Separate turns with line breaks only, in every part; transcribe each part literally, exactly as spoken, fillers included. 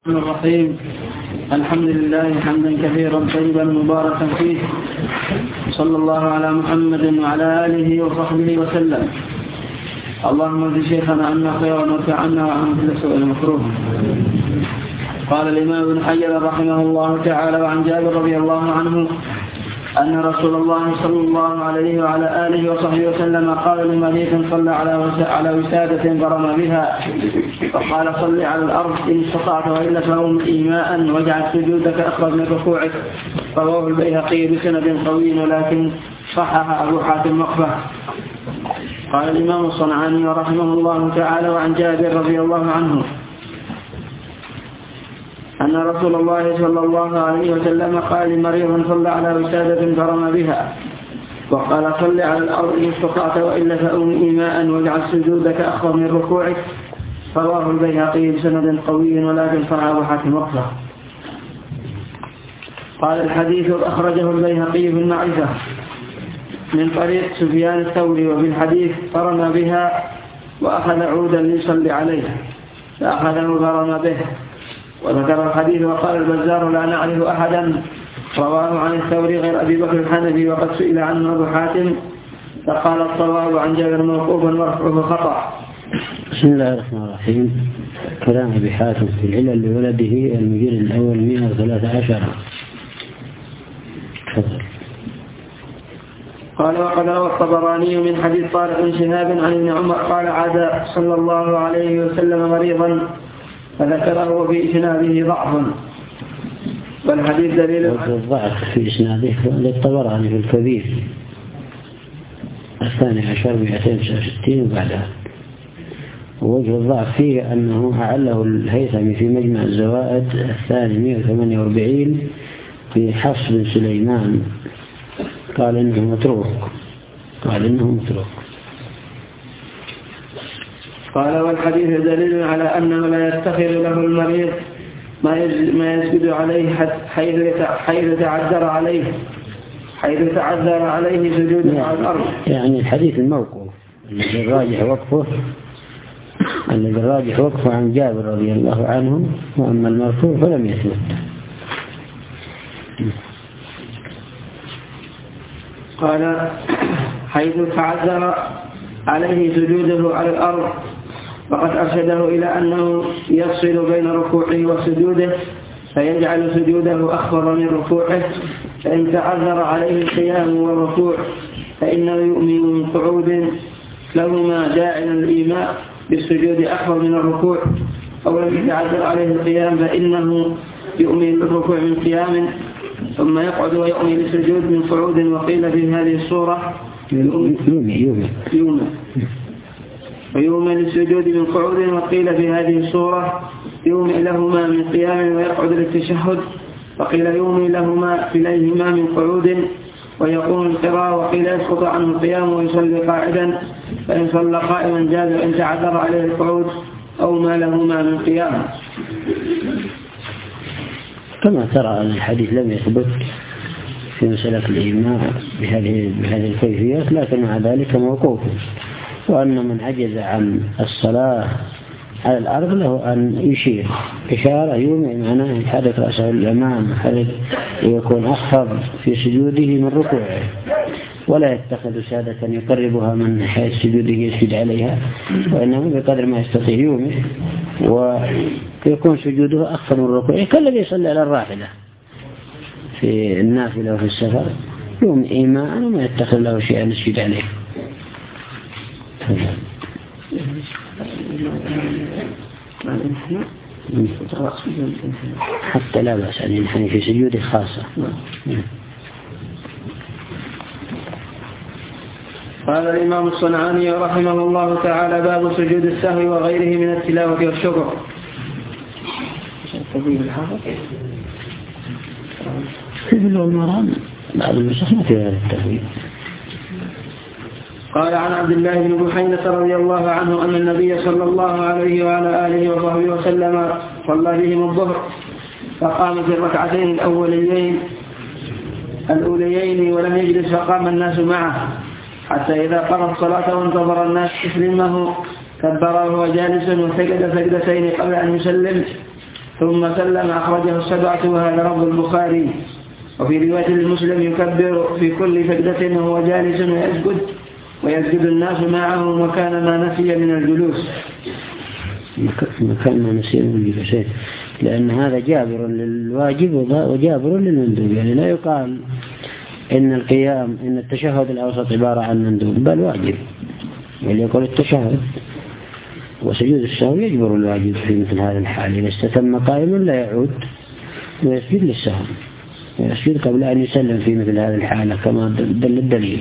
الرحمن الرحيم. الحمد لله حمدا كثيرا طيبا مباركا فيه، صلى الله على محمد وعلى آله وصحبه وسلم. اللهم اجعل شيخنا عنا خيرا وارفع عنا وعن كل سوء مكروه. قال الإمام ابن حجر رحمه الله تعالى: وعن جابر رضي الله عنه أن رسول الله صلى الله عليه وعلى آله وصحبه وسلم قال لمريض صلى على وسادة ضرم بها فقال: صل على الأرض إن استطعت وإلا فهم إيماء واجعل سجودك أقرب من ركوعك. رواه البيهقي بسند قوي ولكن صحح أبو حاتم وقفه. قال الإمام الصنعاني رحمه الله تعالى: وعن جابر رضي الله عنه أن رسول الله صلى الله عليه وسلم قال لمريض صلى على وسادة فرم بها وقال: صل على الأرض إن استطعت وإلا فأوم إيماء واجعل سجودك أخفض من ركوعك. رواه البيهقي بسند قوي ولكن صححه أبو حاتم وقفه. قال: الحديث أخرجه البيهقي في المعرفة من طريق سفيان الثوري، وفي الحديث فرم بها وأخذ عودا ليصلي عليه فأخذه فرم به. وذكر الحديث وقال البزار: لا نعرف أحدا رواه عن الثوري غير أبي بكر الحنفي، وقد سئل عنه أبو حاتم فقال: الصواب عن جابر موقوفا ورفعه خطأ.
بسم الله الرحمن الرحيم. كلام أبي حاتم في العلل لولده المجلد الأول مئة وثلاثة عشر.
قال: وقد روى الطبراني من حديث طارق بن شهاب عن ابن عمر قال: عاد صلى الله عليه وسلم مريضا فذكره في إسناده ضعف، والحديث دليل
الضعف في إسناده للطبراني في الكبير الثاني عشر مئتين وتسعة وستين وبعدها. ووجه الضعف فيه أنه أعله الهيثمي في مجمع الزوائد الثاني مئة وثمانية وأربعين في حفص بن سليمان، قال إنه متروك قال إنه متروك
قال: والحديث دليل على أنه لا يستخر له المريض ما يسجد عليه حيث تعذر عليه حيث تعذر عليه سجوده على الأرض.
يعني الحديث الموقوف الذي الراجح وقفه الذي الراجح وقفه عن جابر رضي الله عنه، وأما المرفوع فلم يثبت.
قال: حيث تعذر عليه سجوده على الأرض، فقد أرشده إلى أنه يفصل بين ركوعه وسجوده فيجعل سجوده أخفض من ركوعه، فإن تعذر عليه القيام والركوع فإنه يؤمن من قعود لهما جاعل الإيماء بالسجود أخفض من الركوع، أو لم يتعذر عليه القيام فإنه يؤمن بالركوع من قيام ثم يقعد ويؤمن بالسجود من قعود. وقيل في هذه الصورة
يؤمن
ويؤمن للسجود من قعود، وقيل في هذه الصورة يؤمن لهما من قيام ويقعد للتشهد، وقيل يؤمن لهما إليهما من قعود ويقوم القراءة، وقيل يسقط عنه القيام ويصلي قاعدا، فإن صلى قائما جاز وإن تعذر عليه القعود أو ما لهما من قيام.
كما ترى أن الحديث لم يثبت في مسألة الإيماء بهذه بهذه الكيفيات، لكن مع ذلك موقوف، وأن من عجز عن الصلاة على الأرض له أن يشير إشارة يومئ معناه يحرك رأسه الأمام يحرك ويكون أخفض في سجوده من ركوعه، ولا يتخذ سادة يقربها من حيث سجوده يسجد عليها، وإنه بقدر ما يستطيع يومئ ويكون سجوده أخفض من ركوعه، كالذي يصلي على الراحلة في النافلة وفي السفر يوم إيماء وما يتخذ له شيئا يسجد عليه. حتى لا بأس أن ينحني في سجوده خاصة.
قال الإمام الصنعاني رحمه الله تعالى: باب سجود السهو وغيره من التلاوة والشكر.
في المرام بعض النسخ ما فيها التهويل.
قال: عن عبد الله بن بحينة رضي الله عنه أن النبي صلى الله عليه وعلى آله وصحبه وسلم صلى بهم الظهر فقام في الركعتين الأوليين الأوليين ولم يجلس، فقام الناس معه حتى إذا قضى الصلاة وانتظر الناس تسليمه كبر وهو جالس وسجد سجدتين قبل أن يسلم، ثم سلم أخرجه السبعة وهذا لفظ البخاري. وفي رواية المسلم يكبر في كل سجدة وهو جالس ويسجد ويسجد الناس معه وكان ما نسي من الجلوس.
مكان ما نسي من الجلوس، لأن هذا جابر للواجب وجابر للمندوب. يعني لا يقال إن القيام إن التشهد الأوسط عبارة عن مندوب، بل واجب. يعني يقول التشهد وسجود السهو يجبر الواجب في مثل هذا الحال. إذا استتم قائما لا يعود ويسجد للسهو، يسجد قبل أن يسلم في مثل هذه الحالة كما دل الدليل.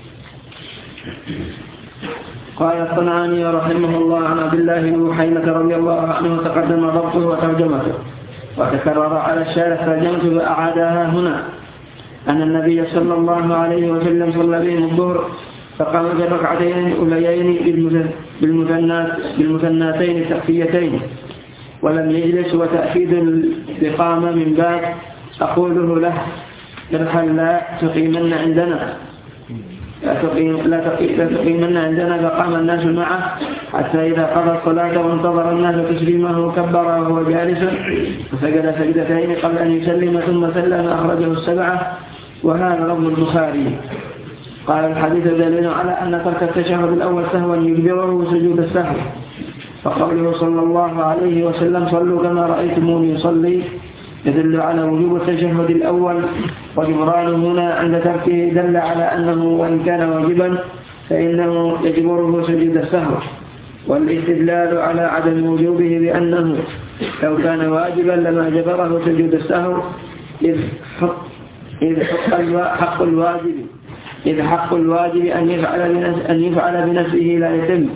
قال الصنعاني رحمه الله عن عبد الله بن بحينة رضي الله عنه تقدم ضبطه وترجمته وتكرر على الشارح ترجمته فأعادها هنا أن النبي صلى الله عليه وسلم صلى بهم الظهر فقام في الركعتين الأوليين بالمثناتين التخفيتين ولم يجلس، وتأكيد الإقامة من باب أقوله له ارحل لا تقيمن عندنا لا تقيمن عندنا. فقام الناس معه حتى إذا قضى الصلاة وانتظر الناس تسليمه كبر وهو جالس فسجد سجدتين قبل أن يسلم ثم سلم أخرجه السبعة وهذا لفظ البخاري. قال الحديث دليل على أن ترك التشهد الأول سهوا يجبره سجود السهو، فقوله صلى الله عليه وسلم صلوا كما رأيتموني يصلي يدل على وجوب التشهد الأول، وجبران هنا عند تركه دل على أنه وإن كان واجبا فإنه يجبره سجود السهو، والاستدلال على عدم وجوبه بأنه لو كان واجبا لما جبره سجود السهو إذ حق, إذ حق, حق الواجب إذ حق الواجب أن يفعل أن يفعل بنفسه لا يتم،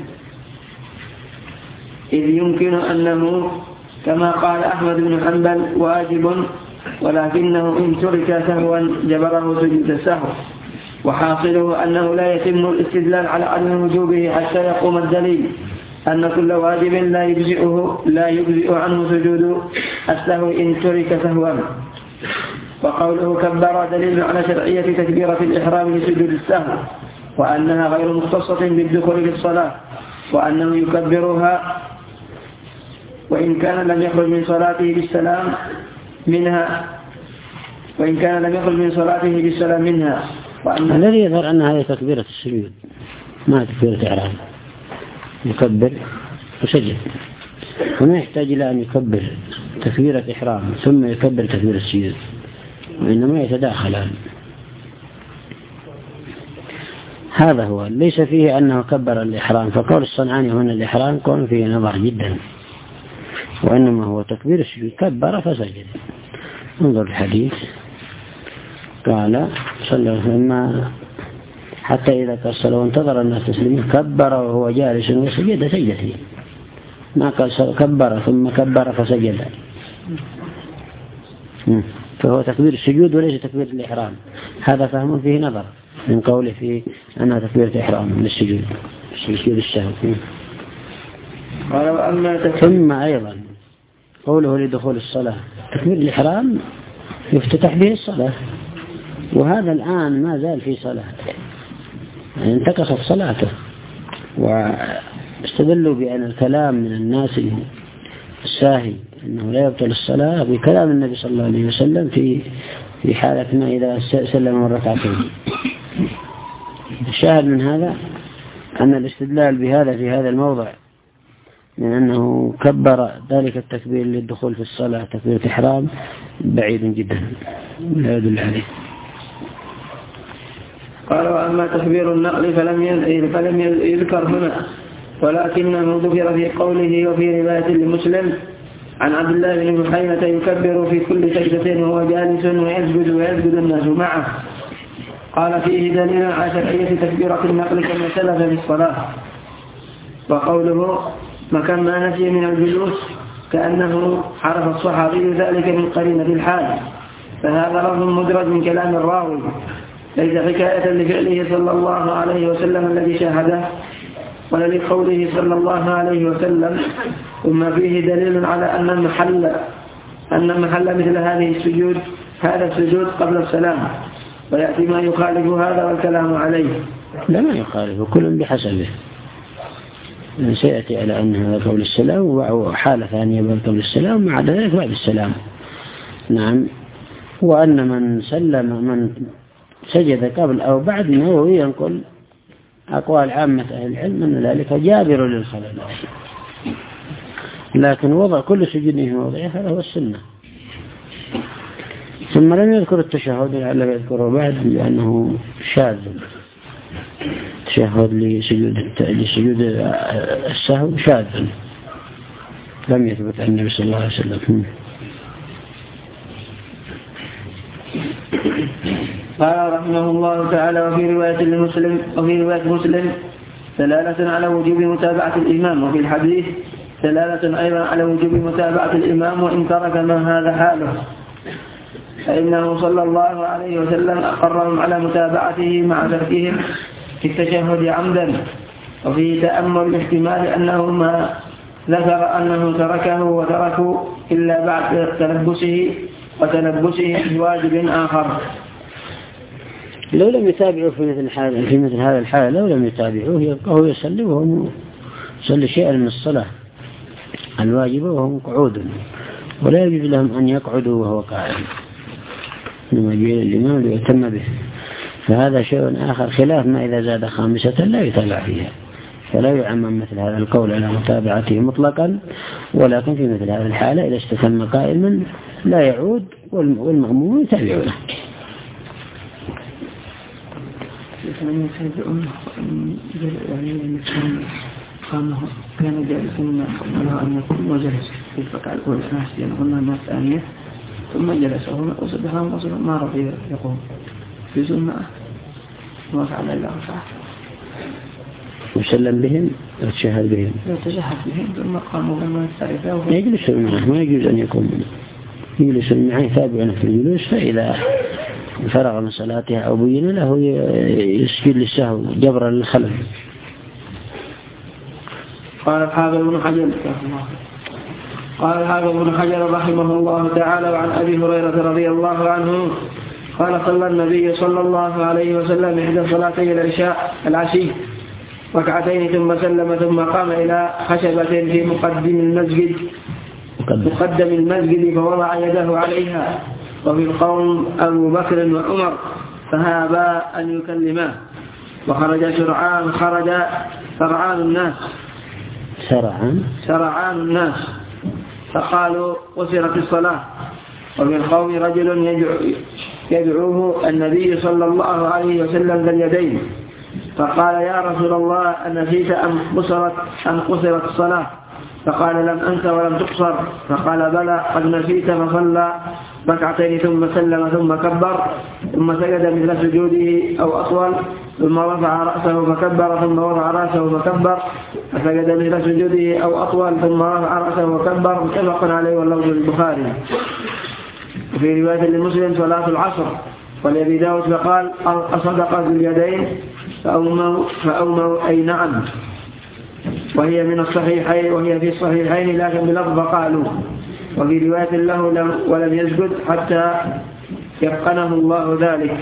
إذ يمكن أنه كما قال أحمد بن حنبل واجب ولكنه إن ترك سهوا جبره سجود السهو، وحاصله أنه لا يتم الاستدلال على عدم وجوبه حتى يقوم الدليل أن كل واجب لا يجزئه لا يجزئ عنه سجود السهو إن ترك سهوا. وقوله كبر دليل على شرعية تكبيرة الإحرام لسجود السهو، وأنها غير مختصة بالدخول في الصلاة، وأنه يكبرها وإن كان لم يخرج من صلاته بالسلام منها وإن كان لم يخرج من صلاته بالسلام منها.
وأن الذي يظهر أن هذه تكبيرة السجود ما تكبيرة إحرام، يكبر وسجد، وما يحتاج إلى أن يكبر تكبيرة إحرام ثم يكبر تكبيرة السجود، وإنما يتداخلان. هذا هو ليس فيه أنه كبر الإحرام، فقول الصنعاني هنا الإحرام كون فيه نظر جدا، وإنما هو تكبير السجود كبر فسجد. انظر الحديث قال صلى الله عليه وسلم حتى إذا كسل وانتظر الناس تسليمه كبر وهو جالس وسجد سجدتين، ما قال كبر ثم كبر فسجد، فهو تكبير السجود وليس تكبير الإحرام. هذا فهم فيه نظر من قوله فيه أنها تكبير الإحرام للسجود السجود السهو. ثم أيضا قوله لدخول الصلاة تكبير الإحرام يفتتح به الصلاة، وهذا الآن ما زال في صلاة، يعني انتقصت صلاته، واستدلوا بأن الكلام من الناس الساهي أنه لا يبطل الصلاة بكلام النبي صلى الله عليه وسلم في في حالة ما إذا سلم الركعتين. الشاهد من هذا أن الاستدلال بهذا في هذا الموضع من أنه كبر ذلك التكبير للدخول في الصلاة تكبير إحرام بعيد جدا لا يدل عليه.
قال وأما تكبير النقل فلم فلم يذكر هنا، ولكنه ذكر في قوله وفي رواية لمسلم عن عبد الله بن بحينة يكبر في كل سجدة وهو جالس ويسجد ويسجد الناس معه. قال فيه دليل على شرعية تكبيرة النقل كما سلف في الصلاة. وقوله مكان ما نسي من الجلوس كأنه عرف الصحابي ذلك من قرينة الحال، فهذا لفظ مدرج من كلام الراوي ليس حكاية لفعله صلى الله عليه وسلم الذي شاهده، ولا لقوله صلى الله عليه وسلم. ثم فيه دليل على أن المحل أن محل مثل هذه السجود هذا السجود قبل السلام، ويأتي ما يخالف هذا والكلام عليه.
لا ما يخالف، كل بحسبه. سيأتي على أن هذا قبل السلام وحالة ثانية قبل السلام مع ذلك بعد السلام. نعم. وأن من سلم من سجد قبل أو بعد النووي ينقل أقوال عامة أهل العلم أن ذلك جابر للخلل، لكن وضع كل سجود في موضعه هذا هو السنة. ثم لم يذكر التشهد لعله يذكره بعد لأنه شاذ، التشهد لسجود لسجود السهو شاذ لم يثبت عن النبي صلى الله عليه وسلم.
قال رحمه الله تعالى: وفي رواية لمسلم وفي رواية مسلم دلالة على وجوب متابعة الإمام، وفي الحديث دلالة أيضا على وجوب متابعة الإمام وإن ترك ما هذا حاله، فإنه صلى الله عليه وسلم أقرهم على متابعته مع تركهم في التشهد عمدا. وفيه تأمل احتمال أنه ما ذكر أنه تركه وتركوا إلا بعد تلبسه وتلبسه بواجب آخر.
لو لم يتابعوا في مثل الحال في مثل هذا الحال لو لم يتابعوه يبقوا يصلي وهم يصلي شيئا من الصلاة الواجبة وهم قعود، ولا يجوز لهم أن يقعدوا وهو قائم، إنما جاء الإمام ليتم به. فهذا شيء آخر خلاف ما إذا زاد خامسة لا يتابع فيها، فلا يعمم مثل هذا القول على متابعته مطلقا، ولكن في مثل هذا الحالة إذا استتم قائما لا يعود والمأموم يتابعونه.
لم يتابعون يعني قامه كان جالسا له أن يكون وجلس في الركعة الأولى ناسيا قلنا الناس الثانية ثم جلس وهنا وصدها وصدها ما رضي يقوم في سنة ما فعل إلا ركعة
وسلم بهم وتشهد بهم
وتشهد بهم ثم قاموا لما يستعرفه
يجلس معه، ما يجوز أن يكون يجلس معه يتابعنا في الجلوس، فإذا فرغ من صلاتها أو بين له يسجد للسهو جبرا للخلل.
قال الحافظ ابن حجر قال الحافظ ابن حجر رحمه الله تعالى: وعن أبي هريرة رضي الله عنه قال: صلى النبي صلى الله عليه وسلم إحدى صلاتي العشاء العشي ركعتين ثم سلم ثم قام إلى خشبة في مقدم المسجد مقدم المسجد فوضع يده عليها، وفي القوم أبو بكر وعمر فهابا أن يكلماه، وخرج سرعان خرج سرعان الناس
سرعان
سرعان الناس فقالوا قصرت الصلاة. وفي القوم رجل يدعو يدعوه النبي صلى الله عليه وسلم ذا اليدين، فقال: يا رسول الله أنسيت أم قصرت أم قصرت الصلاة؟ فقال: لم أنس ولم تقصر. فقال: بلى قد نسيت. فصلى ركعتين ثم سلم ثم كبر ثم سجد مثل سجوده أو أطول ثم رفع رأسه فكبر ثم وضع رأسه فكبر فسجد مثل سجوده أو أطول ثم رفع رأسه وكبر. متفق عليه واللفظ للبخاري. وفي رواية لمسلم صلاة العصر. ولأبي داود فقال: أصدق باليدين فأوموا فأوموا أي نعم، وهي من الصحيحين وهي في الصحيحين لكن بلفظ قالوا. وفي رواية له ولم يسجد حتى يفقنه الله ذلك.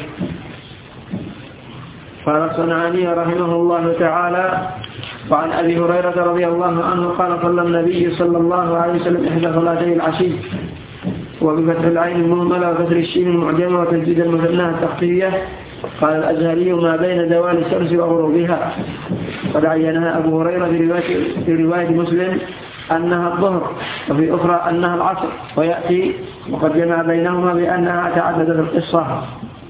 قال الصنعاني رحمه الله تعالى: وعن أبي هريرة رضي الله عنه قال: صلى النبي صلى الله عليه وسلم إحدى صلاتي العشي، وبفتح العين المهملة وكسر الشين المعجمة وتجديد المثنى التخفيفية. قال الأزهري: ما بين زوال الشمس وغروبها. قد عينها أبو هريرة في رواية, في رواية مسلم أنها الظهر، وفي أخرى أنها العصر، ويأتي وقد جمع بينهما بأنها تعددت القصة.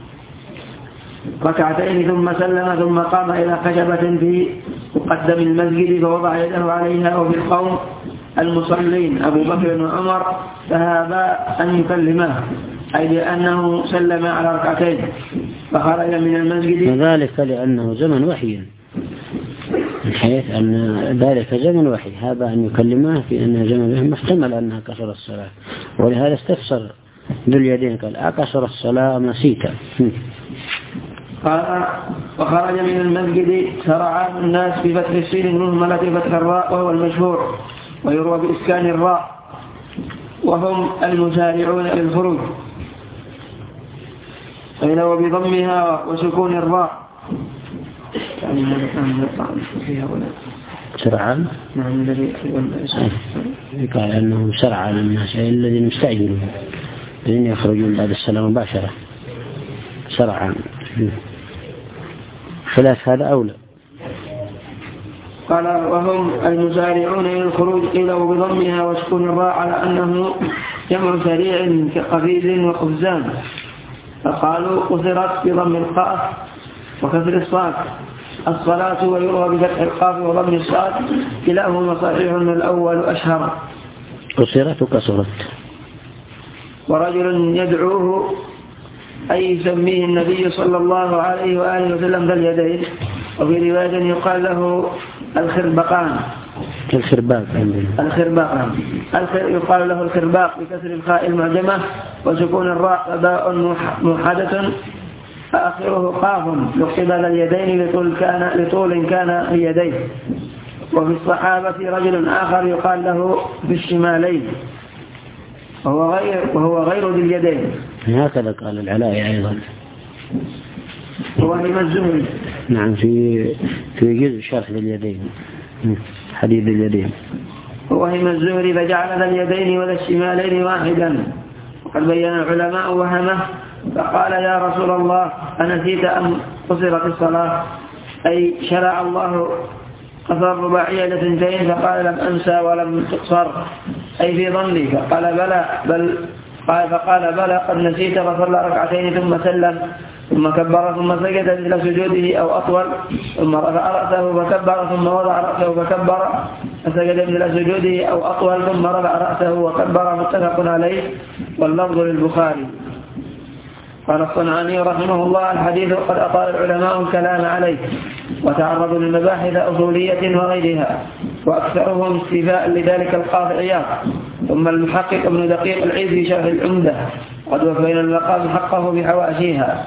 ركعتين ثم سلم ثم قام إلى خشبة في مقدم المسجد فوضع يده عليها، وفي القوم المصلين أبو بكر وعمر فهابا أن يكلماه، أي لأنه سلم على ركعتين فخرج من المسجد.
وذلك لأنه زمن وحي، من حيث أن ذلك زمن وحي، هذا أن يكلماه في أنه زمن وحي محتمل أنها كسر الصلاة، ولهذا استفسر ذو اليدين قال: أكسر الصلاة نسيتا.
قال: وخرج من المسجد سرعان الناس بفتح السين المهملة فتح الراء وهو المشهور، ويروى بإسكان الراء، وهم المسارعون للخروج، قيل وبضمها وسكون الراء يعني فيها ولا
سرعان
نعم الذي
قال أنهم سرعان الناس الذين مستعجلون الذين يخرجون بعد السلام مباشرة سرعان. خلاف هذا أولى.
قال وهم المسارعون إلى الخروج قيل بضمها وسكون الراء على أنه جمع سريع كقفيز وقفزان، فقالوا قصرت بضم القاف وكسر الصاد الصلاة، ويروى بفتح القاف وضم الصاد، كلاهما صحيح من الأول أشهر.
قصرت وكسرت.
ورجل يدعوه أي يسميه النبي صلى الله عليه وآله وسلم ذا اليدين، وفي رواية يقال له الخربقان
الخرباق
الخرباق يقال له الخرباق بكسر الخاء المعجمة وسكون الراء باء موحدة آخره قاف، لقب ذا اليدين لطول كان لطول كان في يديه. وفي الصحابة رجل آخر يقال له بالشمالين وهو غير وهو غير ذي اليدين.
هكذا قال العلاء أيضا.
وهم الزهري
نعم في في جزء شرح ذي اليدين حديث ذي اليدين.
وهم الزهري فجعل ذا اليدين وذا الشمالين واحدا، وقد بين العلماء وهمه فقال يا رسول الله أنسيت أم قصرت الصلاة؟ أي شرع الله قصر رباعية لثنتين، فقال لم أنسى ولم تقصر أي في ظني، فقال بلى بل قال فقال بلى قد نسيت، فصلى ركعتين ثم سلم ثم كبر ثم سجد مثل سجوده أو أطول، ثم رفع رأسه فكبر ثم وضع رأسه فكبر فسجد مثل سجوده أو أطول، ثم رفع رأسه وكبر، متفق عليه واللفظ للبخاري. قال الصنعاني رحمه الله الحديث قد أطال العلماء الكلام عليه وتعرضوا لمباحث أصولية وغيرها، وأكثرهم استيفاء لذلك القاضي عياض، ثم المحقق ابن دقيق العيد في شرح العمدة، قد وفينا المقام حقه بحواشيها.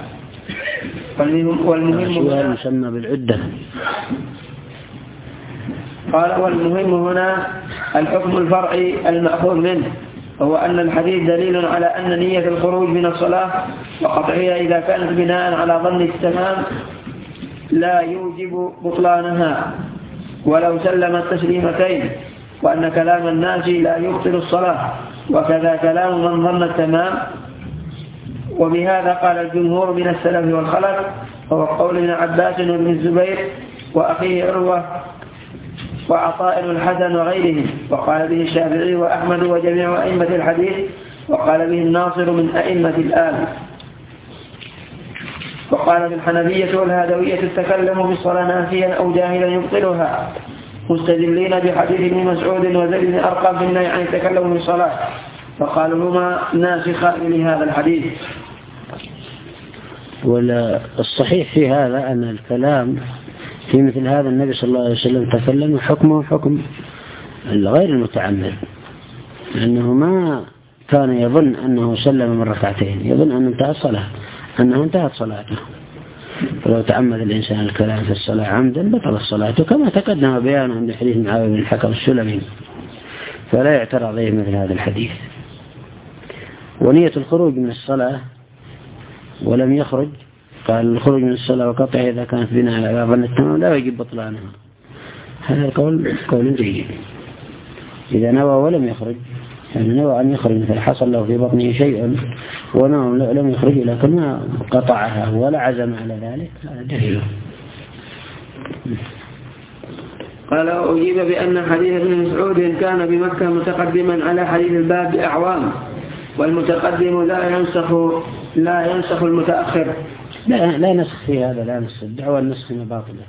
والمهم يسمى بالعدة.
قال والمهم هنا الحكم الفرعي المأخوذ منه، هو أن الحديث دليل على أن نية الخروج من الصلاة وقطعها إذا كانت بناء على ظن التمام لا يوجب بطلانها ولو سلم التسليمتين، وأن كلام الناس لا يبطل الصلاة، وكذا كلام من ظن التمام. وبهذا قال الجمهور من السلف والخلف، وهو قول ابن عباس وابن الزبير وأخيه عروة وعطاء الحسن وغيرهم، وقال به الشافعي وأحمد وجميع أئمة الحديث، وقال به الناصر من أئمة الآل. وقال في الحنفية والهادوية التكلم في الصلاة ناسيا أو جاهلا يبطلها، مستدلين بحديث ابن مسعود وزيد بن أرقم في النهي عن التكلم في الصلاة، فقالوا هما ناسخان لهذا الحديث.
والصحيح في هذا أن الكلام في مثل هذا النبي صلى الله عليه وسلم تكلم حكمه حكم غير المتعمد، لأنه ما كان يظن أنه سلم من ركعتين، يظن أنه انتهت صلاة أنه انتهت صلاته. فلو تعمد الإنسان الكلام في الصلاة عمدا بطل الصلاة، كما تقدم بيانه عند حديث معاوية بن الحكم السلمي، فلا يعترض عليه مثل هذا الحديث. ونية الخروج من الصلاة ولم يخرج، قال الخروج من الصلاة وقطعها إذا كانت بناء على ظن التمام لا يجب بطلانها، هذا القول قول جيد. إذا نوى ولم يخرج، يعني نوى أن يخرج مثل حصل له في بطنه شيء ونوى لم يخرج لكن ما قطعها ولا عزم على ذلك، هذا دليل.
قال أجيب بأن حديث ابن مسعود كان بمكة متقدما على حديث الباب بأعوام، والمتقدم لا ينسخ لا ينسخ المتأخر.
لا لا نسخ في هذا، لا نسخ الدعوة النسخ باطلة.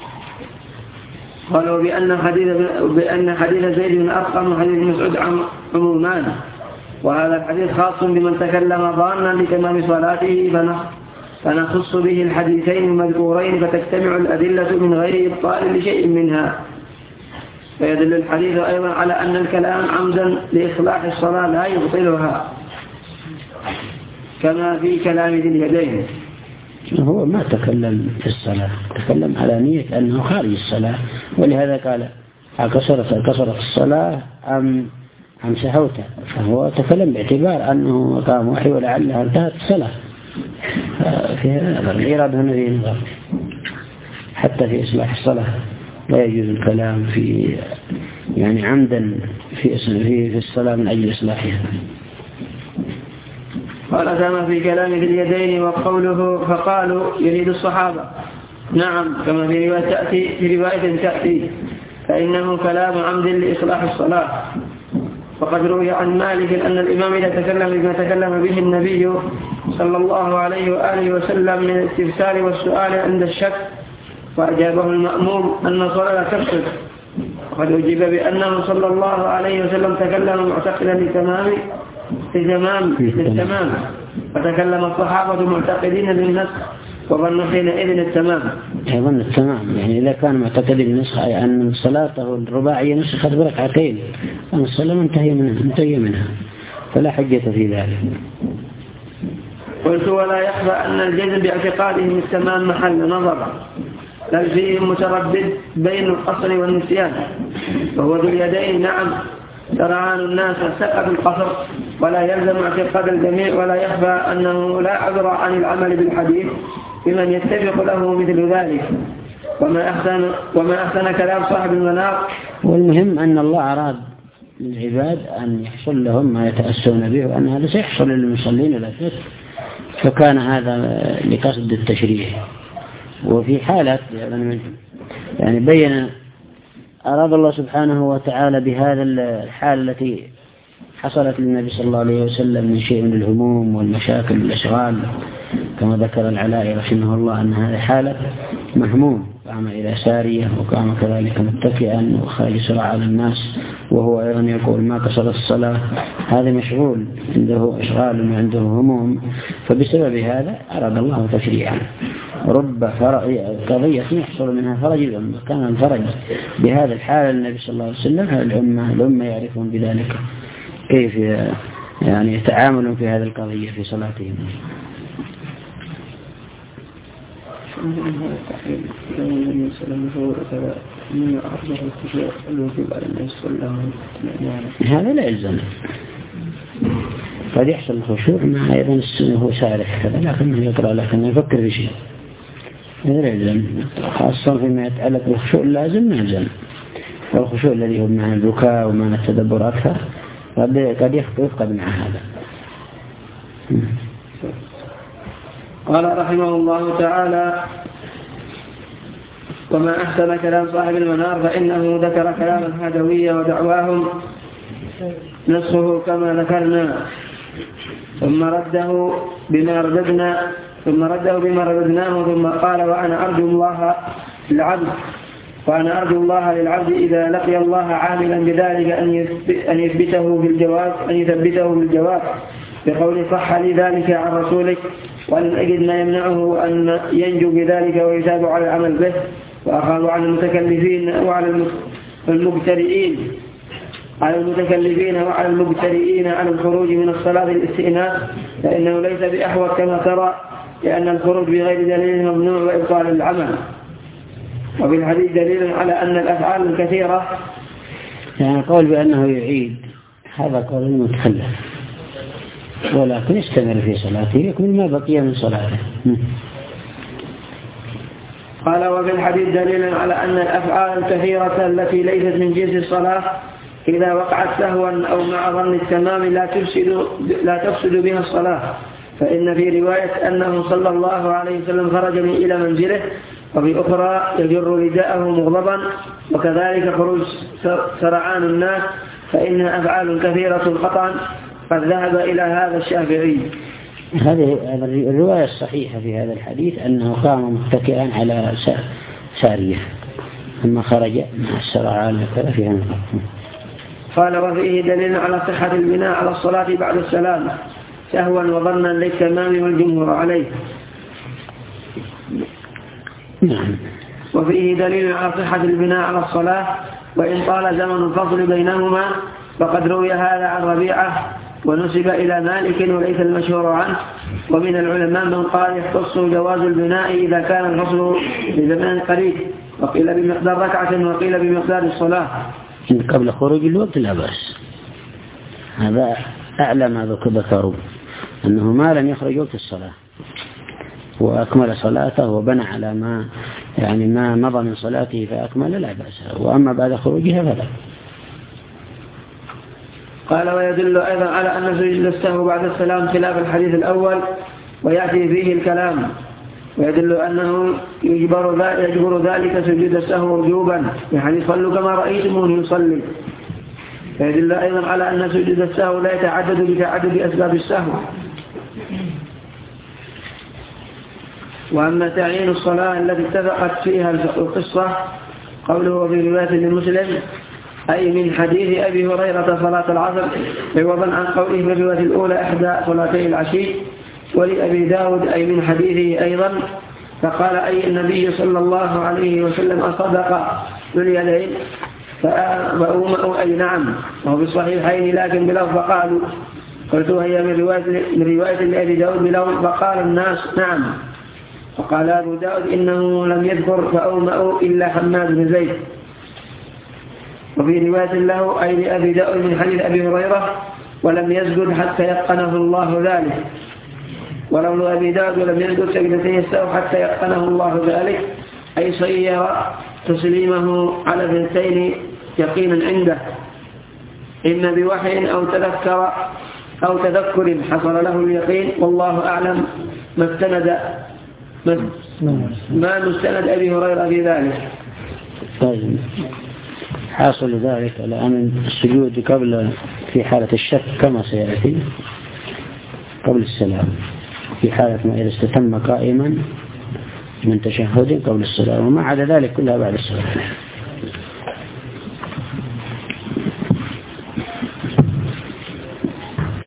قالوا بأن حديث بأن حديث زيد بن أرقم وحديث مسعود عمومان، وهذا الحديث خاص بمن تكلم ظانا لتمام صلاته، فنخص به الحديثين المذكورين فتجتمع الأدلة من غير إبطال لشيء منها. فيدل الحديث أيضا على أن الكلام عمدا لإصلاح الصلاة لا يبطلها، كما في كلام ذي اليدين.
هو ما تكلم في الصلاة، تكلم على نية أنه خارج الصلاة، ولهذا قال قصرت قصرت الصلاة أم أم سهوت، فهو تكلم باعتبار أنه مقام وحي ولعلها انتهت الصلاة. في هذا الإيراد هنا فيه نظر حتى في إصلاح الصلاة، لا يجوز الكلام في يعني عمدا في في الصلاة من أجل إصلاحها.
قال كما في كلام ذي اليدين وقوله فقالوا يريد الصحابة. نعم كما في رواية تأتي في رواية تأتي فإنه كلام عمد لإصلاح الصلاة. وقد روي عن مالك أن الإمام إذا تكلم بما تكلم به النبي صلى الله عليه وآله وسلم من الاستفسار والسؤال عند الشك وأجابه المأموم أن الصلاة تفسد. وقد أجيب بأنه صلى الله عليه وسلم تكلم معتقدا لتمام لتمام للتمام فتكلم الصحابة معتقدين للنسخ وظنوا حينئذ التمام.
يظن التمام يعني إذا كان معتقد النسخ أي أن صلاته الرباعية نسخت بركعتين أن الصلاة منتهية منها منتهية منها فلا حجة في ذلك.
قلت ولا يخفى أن الجزم باعتقادهم التمام محل نظر بل فيهم متردد بين القصر والنسيان. وهو ذو اليدين نعم سرعان الناس سقط القصر ولا يلزم اعتقاد الجميع ولا يخفى أنه لا عذر عن العمل بالحديث بمن يتفق له مثل ذلك. وما أحسن, وما أحسن كلام صاحب المنار.
والمهم أن الله أراد للعباد أن يحصل لهم ما يتأسون به وأن هذا سيحصل للمصلين لا شك فكان هذا لقصد التشريع. وفي حالة يعني بين أراد الله سبحانه وتعالى بهذا الحال التي حصلت للنبي صلى الله عليه وسلم من شيء من الهموم والمشاكل والأشغال كما ذكر العلاء رحمه الله أن هذه حالة مهموم قام إلى سارية وقام كذلك متكئا وخارج سرعة على الناس وهو أيضا يقول ما قصر الصلاة هذا مشغول عنده أشغال وعنده هموم فبسبب هذا أراد الله تشريعا. رب قضية يحصل منها فرج الأمة كان الفرج بهذا الحال النبي صلى الله عليه وسلم الأمة الأمة يعرفون بذلك كيف يعني يتعاملون في هذه القضية في صلاتهم. هذا لا يلزم قد يحصل الخشوع مع أيضا السنة هو سارح كذا لكنه يقرأ لكنه يفكر في شيء هذا لا يلزم خاصة فيما يتعلق بالخشوع اللازم ما يلزم. والخشوع الذي هو مع البكاء ومع التدبر أكثر قد يفقد مع هذا.
قال رحمه الله تعالى وما أحسن كلام صاحب المنار فإنه ذكر كلام الهدوية ودعواهم نسخه كما ذكرنا ثم رده بما رددنا ثم رده بما رددناه ثم قال وأنا أرجو الله للعبد وأنا أرجو الله للعبد إذا لقي الله عاملا بذلك أن يثبته بالجواب أن يثبته بالجواب بقول صح لي ذلك عن رسولك وأن أجد ما يمنعه أن ينجو بذلك ويثاب على العمل به وأخاف على المتكلفين وعلى المبتدئين على المتكلفين وعلى المبتدئين على الخروج من الصلاة الاستئناف فإنه ليس بأحوط كما ترى لأن الخروج بغير دليل ممنوع وإبطال العمل. وفي الحديث دليل على أن الأفعال الكثيرة
يعني قول بأنه يعيد هذا قول المتخلف ولكن يستمر في صلاته يكمل ما بقي من صلاته.
قال وفي الحديث دليل على أن الأفعال الكثيرة التي ليست من جنس الصلاة إذا وقعت سهوا أو مع ظن التمام لا تفسد, لا تفسد بها الصلاة. فإن في رواية أنه صلى الله عليه وسلم خرج إلى منزله وفي أخرى يجر رداءه مغضبا وكذلك خروج سرعان الناس فإنها أفعال كثيرة قطعا قد ذهب إلى هذا الشافعي.
هذه الرواية الصحيحة في هذا الحديث أنه قام متكئا على سارية ثم خرج مع السرعان وكذا في هذا.
قال وفيه دليل على صحة البناء على الصلاة بعد السلام سهوا وظنا للتمام والجمهور عليه.
نعم.
وفيه دليل على صحة البناء على الصلاة وإن طال زمن الفصل بينهما فقد روي هذا عن ربيعة ونسب إلى مالك وليس المشهور عنه. ومن العلماء من قال يختص جواز البناء إذا كان الفصل بزمن قريب وقيل بمقدار ركعة وقيل بمقدار الصلاة
قبل خروج الوقت لا بأس. هذا أعلى ما ذكروا أنه ما لم يخرج وقت الصلاة وأكمل صلاته وبنى على ما يعني ما مضى من صلاته فأكمل لا بأس، وأما بعد خروجها فلا.
قال ويدل أيضا على أن سجود السهو بعد السلام خلاف الحديث الأول ويأتي فيه الكلام، ويدل أنه يجبر, يجبر ذلك سجود السهو وجوبا، يعني صلوا كما رأيتمون يصلي. ويدل أيضا على أن سجود السهو لا يتعدد بتعدد أسباب السهو. وأما تعيين الصلاة التي اتفقت فيها القصة قوله في رواية لمسلم أي من حديث أبي هريرة صلاة العصر عوضا عن قوله في الرواية الأولى إحدى صلاتي العشي، ولأبي داود أي من حديثه أيضا، فقال أي النبي صلى الله عليه وسلم أصدق ذو اليدين فأومأوا أي نعم، وهو في الصحيحين لكن بلفظ قالوا، قلت هي من رواية, من رواية لأبي داود بلفظ فقال الناس نعم، وقال أبو داود إنه لم يذكر فأومأوا إلا حماد بن زيد. وفي رواية له أي لأبي داود من حديث أبي هريرة ولم يسجد حتى يقنه الله ذلك، ولو أبي داود ولم يسجد سجدتين السهو حتى يقنه الله ذلك، أي صير تسليمه على اثنتين يقينا عنده، إما بوحي أو تذكر أو تذكر حصل له اليقين، والله أعلم ما استند ما مستند أبي هريرة في ذلك.
طيب حاصل ذلك الآن السجود قبل في حالة الشك كما سيأتي قبل السلام، في حالة ما إذا استتم قائما من تشهد قبل السلام، وما عدا ذلك كلها بعد السلام.